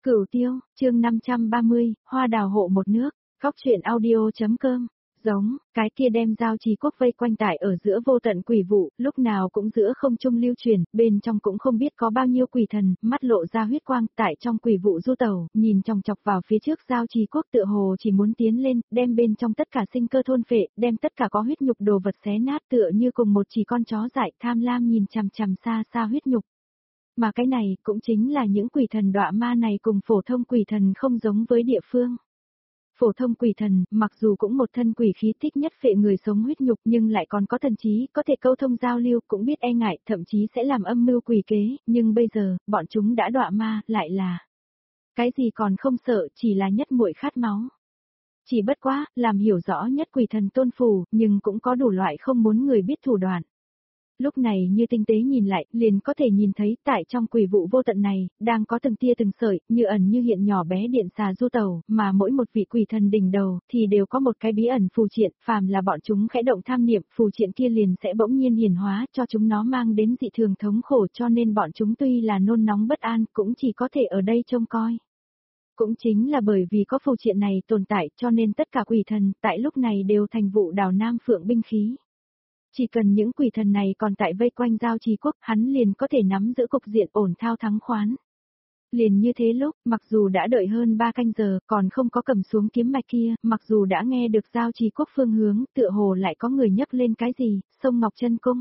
Cửu Tiêu, chương 530, Hoa đào hộ một nước, góc truyện audio.com. Giống, cái kia đem Giao Trì Quốc vây quanh tại ở giữa vô tận quỷ vụ, lúc nào cũng giữa không trung lưu truyền, bên trong cũng không biết có bao nhiêu quỷ thần, mắt lộ ra huyết quang, tại trong quỷ vụ du tẩu, nhìn chòng chọc vào phía trước Giao Trì Quốc tựa hồ chỉ muốn tiến lên, đem bên trong tất cả sinh cơ thôn phệ, đem tất cả có huyết nhục đồ vật xé nát tựa như cùng một chỉ con chó dại tham lam nhìn chằm chằm xa xa huyết nhục. Mà cái này cũng chính là những quỷ thần đọa ma này cùng phổ thông quỷ thần không giống với địa phương. Phổ thông quỷ thần, mặc dù cũng một thân quỷ khí thích nhất phệ người sống huyết nhục nhưng lại còn có thần trí, có thể câu thông giao lưu, cũng biết e ngại, thậm chí sẽ làm âm mưu quỷ kế, nhưng bây giờ, bọn chúng đã đọa ma, lại là cái gì còn không sợ, chỉ là nhất muội khát máu. Chỉ bất quá, làm hiểu rõ nhất quỷ thần tôn phù, nhưng cũng có đủ loại không muốn người biết thủ đoạn. Lúc này như tinh tế nhìn lại, liền có thể nhìn thấy tại trong quỷ vụ vô tận này, đang có từng tia từng sợi, như ẩn như hiện nhỏ bé điện xà du tẩu, mà mỗi một vị quỷ thần đỉnh đầu, thì đều có một cái bí ẩn phù triện, phàm là bọn chúng khẽ động tham niệm, phù triện kia liền sẽ bỗng nhiên hiển hóa cho chúng nó mang đến dị thường thống khổ, cho nên bọn chúng tuy là nôn nóng bất an, cũng chỉ có thể ở đây trông coi. Cũng chính là bởi vì có phù triện này tồn tại cho nên tất cả quỷ thần tại lúc này đều thành vụ đào Nam Phượng binh khí. Chỉ cần những quỷ thần này còn tại vây quanh Giao Trì Quốc, hắn liền có thể nắm giữ cục diện ổn thao thắng khoán. Liền như thế lúc, mặc dù đã đợi hơn 3 canh giờ, còn không có cầm xuống kiếm mạch kia, mặc dù đã nghe được Giao Trì Quốc phương hướng, tựa hồ lại có người nhấc lên cái gì, sông Ngọc Chân Cung.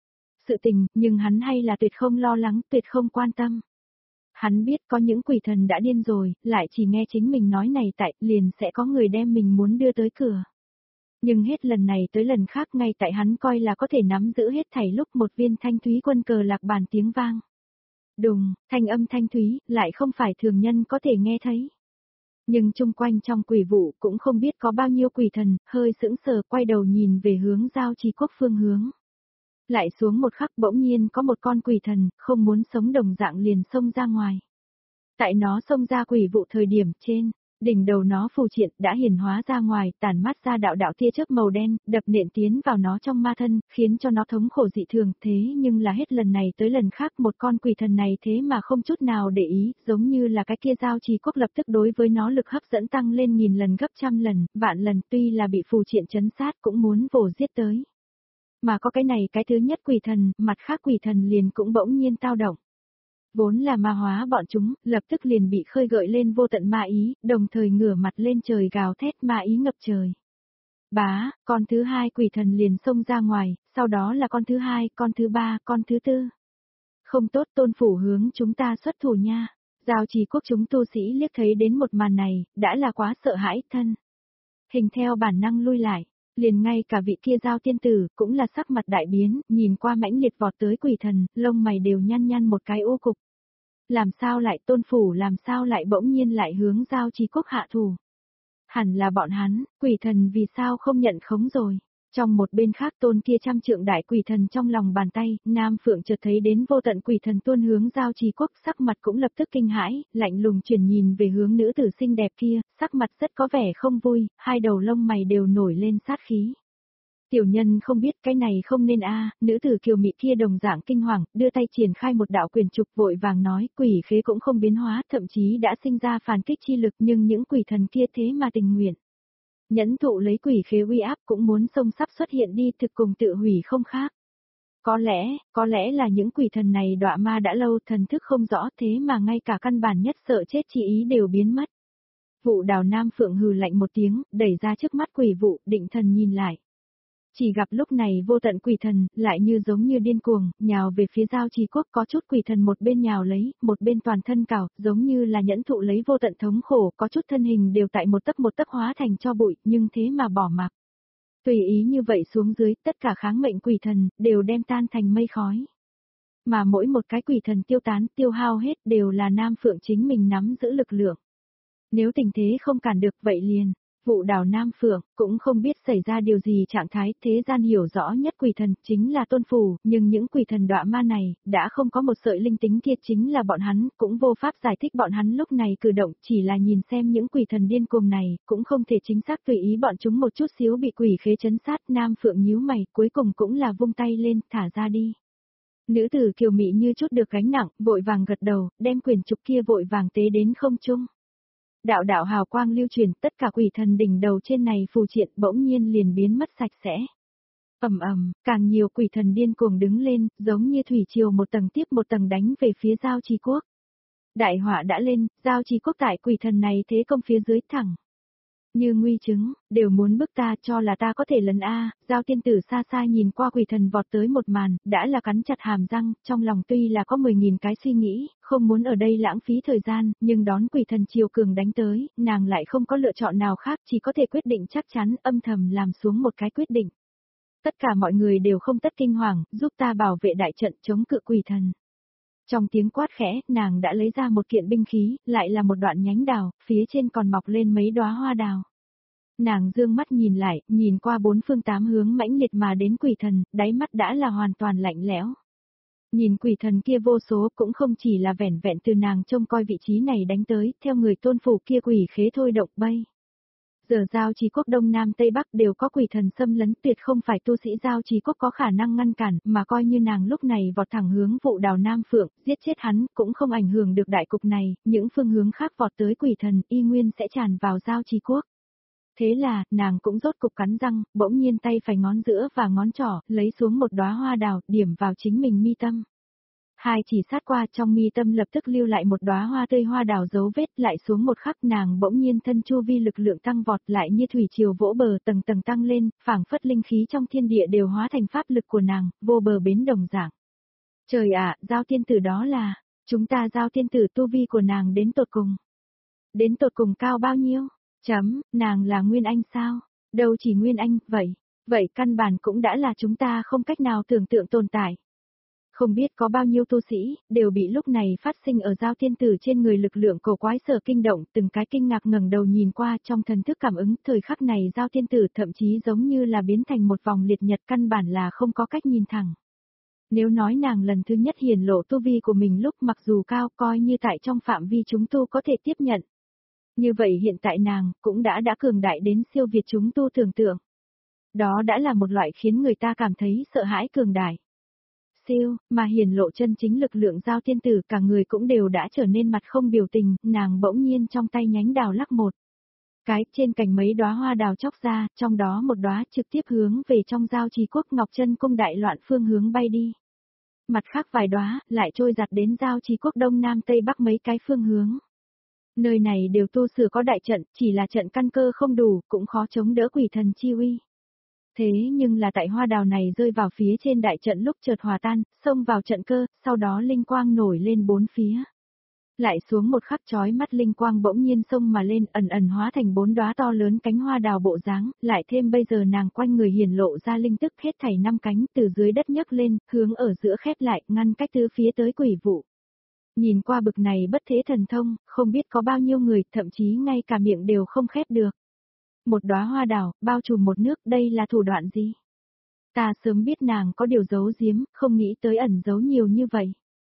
Sự tình, nhưng hắn hay là tuyệt không lo lắng, tuyệt không quan tâm. Hắn biết có những quỷ thần đã điên rồi, lại chỉ nghe chính mình nói này tại, liền sẽ có người đem mình muốn đưa tới cửa. Nhưng hết lần này tới lần khác ngay tại hắn coi là có thể nắm giữ hết thảy lúc một viên thanh thúy quân cờ lạc bàn tiếng vang. Đùng, thanh âm thanh thúy, lại không phải thường nhân có thể nghe thấy. Nhưng chung quanh trong quỷ vụ cũng không biết có bao nhiêu quỷ thần, hơi sững sờ quay đầu nhìn về hướng Giao Trì Quốc phương hướng. Lại xuống một khắc bỗng nhiên có một con quỷ thần, không muốn sống đồng dạng liền xông ra ngoài. Tại nó xông ra quỷ vụ thời điểm trên, đỉnh đầu nó phù triện đã hiển hóa ra ngoài, tản mát ra đạo đạo tia chớp màu đen, đập nện tiến vào nó trong ma thân, khiến cho nó thống khổ dị thường, thế nhưng là hết lần này tới lần khác một con quỷ thần này thế mà không chút nào để ý, giống như là cái kia Giao Trì Quốc lập tức đối với nó lực hấp dẫn tăng lên 1000 lần gấp trăm lần, vạn lần, tuy là bị phù triện trấn sát cũng muốn vồ giết tới. Mà có cái này cái thứ nhất quỷ thần, mặt khác quỷ thần liền cũng bỗng nhiên tao động. Vốn là ma hóa bọn chúng, lập tức liền bị khơi gợi lên vô tận ma ý, đồng thời ngửa mặt lên trời gào thét ma ý ngập trời. Bá, con thứ hai quỷ thần liền xông ra ngoài, sau đó là con thứ hai, con thứ ba, con thứ tư. Không tốt, tôn phủ hướng chúng ta xuất thủ nha. Giao Trì Quốc chúng tu sĩ liếc thấy đến một màn này, đã là quá sợ hãi thân. Hình theo bản năng lui lại. Liền ngay cả vị kia Giao tiên tử, cũng là sắc mặt đại biến, nhìn qua mãnh liệt vọt tới quỷ thần, lông mày đều nhăn nhăn một cái ô cục. Làm sao lại tôn phủ làm sao lại bỗng nhiên lại hướng Giao Trì Quốc hạ thủ. Hẳn là bọn hắn, quỷ thần vì sao không nhận khống rồi. Trong một bên khác tôn kia trăm trượng đại quỷ thần trong lòng bàn tay, Nam Phượng chợt thấy đến vô tận quỷ thần tuôn hướng Giao Trì Quốc, sắc mặt cũng lập tức kinh hãi, lạnh lùng chuyển nhìn về hướng nữ tử xinh đẹp kia, sắc mặt rất có vẻ không vui, hai đầu lông mày đều nổi lên sát khí. Tiểu nhân không biết cái này không nên nữ tử kiều mị kia đồng dạng kinh hoàng, đưa tay triển khai một đạo quyền trục vội vàng nói, quỷ khế cũng không biến hóa, thậm chí đã sinh ra phản kích chi lực nhưng những quỷ thần kia thế mà tình nguyện. Nhẫn thụ lấy quỷ khế uy áp cũng muốn xông sắp xuất hiện đi thực cùng tự hủy không khác. Có lẽ là những quỷ thần này đọa ma đã lâu thần thức không rõ thế mà ngay cả căn bản nhất sợ chết chi ý đều biến mất. Vụ đào Nam Phượng hừ lạnh một tiếng, đẩy ra trước mắt quỷ vụ, định thần nhìn lại. Chỉ gặp lúc này vô tận quỷ thần, lại như giống như điên cuồng, nhào về phía Giao Trì Quốc, có chút quỷ thần một bên nhào lấy, một bên toàn thân cào, giống như là nhẫn thụ lấy vô tận thống khổ, có chút thân hình đều tại một tấc hóa thành cho bụi, nhưng thế mà bỏ mặc. Tùy ý như vậy xuống dưới, tất cả kháng mệnh quỷ thần, đều đem tan thành mây khói. Mà mỗi một cái quỷ thần tiêu tán, tiêu hao hết, đều là Nam Phượng chính mình nắm giữ lực lượng. Nếu tình thế không cản được vậy liền. Vụ đào Nam Phượng, cũng không biết xảy ra điều gì trạng thái, thế gian hiểu rõ nhất quỷ thần, chính là tôn phủ, nhưng những quỷ thần đọa ma này, đã không có một sợi linh tính kia chính là bọn hắn, cũng vô pháp giải thích bọn hắn lúc này cử động, chỉ là nhìn xem những quỷ thần điên cuồng này, cũng không thể chính xác tùy ý bọn chúng một chút xíu bị quỷ khế trấn sát, Nam Phượng nhíu mày, cuối cùng cũng là vung tay lên, thả ra đi. Nữ tử kiều mị như chút được gánh nặng, vội vàng gật đầu, đem quyển trục kia vội vàng tế đến không trung. Đạo đạo hào quang lưu truyền, tất cả quỷ thần đỉnh đầu trên này phù triện bỗng nhiên liền biến mất sạch sẽ. Ầm ầm, càng nhiều quỷ thần điên cuồng đứng lên, giống như thủy triều một tầng tiếp một tầng đánh về phía Giao Trì Quốc. Đại họa đã lên, Giao Trì Quốc tại quỷ thần này thế công phía dưới thẳng. Như nguy chứng, đều muốn bức ta cho là ta có thể lấn a. Giao tiên tử xa xa nhìn qua quỷ thần vọt tới một màn, đã là cắn chặt hàm răng, trong lòng tuy là có 10.000 cái suy nghĩ, không muốn ở đây lãng phí thời gian, nhưng đón quỷ thần triều cường đánh tới, nàng lại không có lựa chọn nào khác, chỉ có thể quyết định chắc chắn, âm thầm làm xuống một cái quyết định. Tất cả mọi người đều không tất kinh hoàng, giúp ta bảo vệ đại trận chống cự quỷ thần. Trong tiếng quát khẽ, nàng đã lấy ra một kiện binh khí, lại là một đoạn nhánh đào, phía trên còn mọc lên mấy đóa hoa đào. Nàng dương mắt nhìn lại, nhìn qua bốn phương tám hướng mãnh liệt mà đến quỷ thần, đáy mắt đã là hoàn toàn lạnh lẽo. Nhìn quỷ thần kia vô số cũng không chỉ là vẻn vẹn từ nàng trông coi vị trí này đánh tới, theo người tôn phủ kia quỷ khế thôi động bay. Giờ Giao Trì Quốc Đông Nam Tây Bắc đều có quỷ thần xâm lấn, tuyệt không phải tu sĩ Giao Trì Quốc có khả năng ngăn cản, mà coi như nàng lúc này vọt thẳng hướng Vụ Đào Nam Phượng, giết chết hắn, cũng không ảnh hưởng được đại cục này, những phương hướng khác vọt tới quỷ thần y nguyên sẽ tràn vào Giao Trì Quốc. Thế là, nàng cũng rốt cục cắn răng, bỗng nhiên tay phải ngón giữa và ngón trỏ, lấy xuống một đóa hoa đào, điểm vào chính mình mi tâm. Hai chỉ sát qua trong mi tâm lập tức lưu lại một đóa hoa tươi hoa đào dấu vết, lại xuống một khắc nàng bỗng nhiên thân chu vi lực lượng tăng vọt lại như thủy triều vỗ bờ tầng tầng tăng lên, phảng phất linh khí trong thiên địa đều hóa thành pháp lực của nàng, vô bờ bến đồng dạng. Trời ạ, Giao tiên tử đó là, chúng ta Giao tiên tử tu vi của nàng đến tột cùng. Đến tột cùng cao bao nhiêu? Nàng là Nguyên Anh sao? Đâu chỉ Nguyên Anh, vậy căn bản cũng đã là chúng ta không cách nào tưởng tượng tồn tại. Không biết có bao nhiêu tu sĩ, đều bị lúc này phát sinh ở Giao tiên tử trên người lực lượng cổ quái sở kinh động, từng cái kinh ngạc ngẩng đầu nhìn qua trong thần thức cảm ứng, thời khắc này Giao tiên tử thậm chí giống như là biến thành một vòng liệt nhật, căn bản là không có cách nhìn thẳng. Nếu nói nàng lần thứ nhất hiển lộ tu vi của mình lúc mặc dù cao, coi như tại trong phạm vi chúng tu có thể tiếp nhận. Như vậy hiện tại nàng cũng đã cường đại đến siêu việt chúng tu tưởng tượng. Đó đã là một loại khiến người ta cảm thấy sợ hãi cường đại. Siêu, mà hiển lộ chân chính lực lượng Giao tiên tử, cả người cũng đều đã trở nên mặt không biểu tình, nàng bỗng nhiên trong tay nhánh đào lắc một cái, trên cành mấy đóa hoa đào chóc ra, trong đó một đóa trực tiếp hướng về trong Giao Trì Quốc Ngọc Chân cung đại loạn phương hướng bay đi. Mặt khác vài đóa lại trôi giặt đến Giao Trì Quốc Đông Nam Tây Bắc mấy cái phương hướng. Nơi này đều tu sửa có đại trận, chỉ là trận căn cơ không đủ, cũng khó chống đỡ quỷ thần chi uy. Thế nhưng là tại hoa đào này rơi vào phía trên đại trận lúc chợt hòa tan, xông vào trận cơ, sau đó linh quang nổi lên bốn phía. Lại xuống một khắc chói mắt linh quang bỗng nhiên xông mà lên, ẩn ẩn hóa thành bốn đóa to lớn cánh hoa đào bộ dáng, lại thêm bây giờ nàng quanh người hiển lộ ra linh tức hết thảy 5 cánh từ dưới đất nhấc lên, hướng ở giữa khép lại, ngăn cách tứ phía tới quỷ vụ. Nhìn qua bực này bất thế thần thông, không biết có bao nhiêu người, thậm chí ngay cả miệng đều không khép được. Một đóa hoa đào, bao trùm một nước, đây là thủ đoạn gì? Ta sớm biết nàng có điều giấu giếm, không nghĩ tới ẩn giấu nhiều như vậy.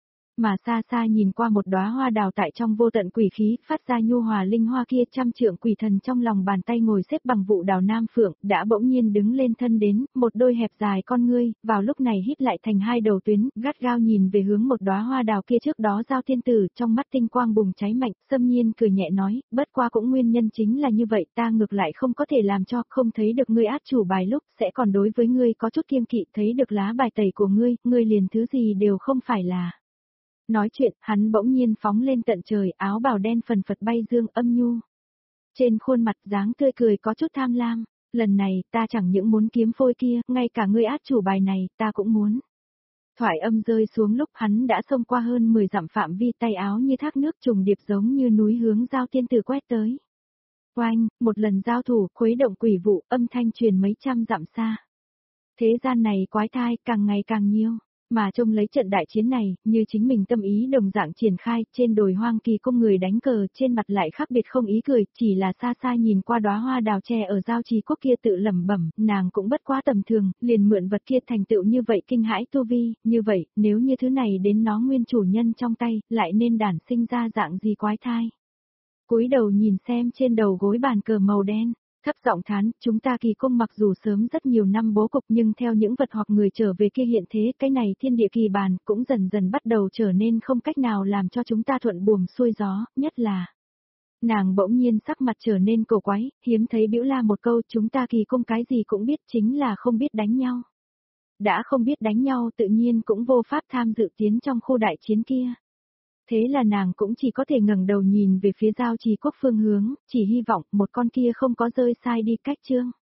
Mà xa xa nhìn qua một đóa hoa đào tại trong vô tận quỷ khí, phát ra nhu hòa linh hoa kia, trăm trượng quỷ thần trong lòng bàn tay ngồi xếp bằng Vụ Đào Nam Phượng, đã bỗng nhiên đứng lên thân đến, một đôi hẹp dài con ngươi, vào lúc này hít lại thành hai đầu tuyến, gắt gao nhìn về hướng một đóa hoa đào kia trước đó Giao tiên tử, trong mắt tinh quang bùng cháy mạnh, xâm nhiên cười nhẹ nói, bất qua cũng nguyên nhân chính là như vậy, ta ngược lại không có thể làm cho, không thấy được ngươi át chủ bài lúc, sẽ còn đối với ngươi có chút kiêng kỵ, thấy được lá bài tẩy của ngươi liền thứ gì đều không phải là. Nói chuyện, hắn bỗng nhiên phóng lên tận trời, áo bào đen phần phật bay dương âm nhu. Trên khuôn mặt dáng tươi cười có chút tham lam, lần này ta chẳng những muốn kiếm phôi kia, ngay cả ngươi át chủ bài này, ta cũng muốn. Thoại âm rơi xuống lúc hắn đã xông qua hơn 10 dặm phạm vi, tay áo như thác nước trùng điệp giống như núi hướng Giao tiên tử quét tới. Oanh, một lần giao thủ, khuấy động quỷ vụ, âm thanh truyền mấy trăm dặm xa. Thế gian này quái thai, càng ngày càng nhiều. Mà trông lấy trận đại chiến này, như chính mình tâm ý đồng dạng triển khai, trên đồi hoang kỳ cung người đánh cờ, trên mặt lại khác biệt không ý cười, chỉ là xa xa nhìn qua đóa hoa đào tre ở Giao Trì Quốc kia tự lẩm bẩm, nàng cũng bất quá tầm thường, liền mượn vật kia thành tựu như vậy kinh hãi tu vi, như vậy, nếu như thứ này đến nó nguyên chủ nhân trong tay, lại nên đản sinh ra dạng gì quái thai. Cúi đầu nhìn xem trên đầu gối bàn cờ màu đen. Thấp giọng thán, chúng ta kỳ cung mặc dù sớm rất nhiều năm bố cục nhưng theo những vật hoặc người trở về kia hiện thế, cái này thiên địa kỳ bàn cũng dần dần bắt đầu trở nên không cách nào làm cho chúng ta thuận buồm xuôi gió, nhất là. Nàng bỗng nhiên sắc mặt trở nên cổ quái, hiếm thấy bĩu la một câu chúng ta kỳ cung cái gì cũng biết chính là không biết đánh nhau. Đã không biết đánh nhau tự nhiên cũng vô pháp tham dự tiến trong khu đại chiến kia. Thế là nàng cũng chỉ có thể ngẩng đầu nhìn về phía giao trì quốc phương hướng, chỉ hy vọng một con kia không có rơi sai đi cách chương.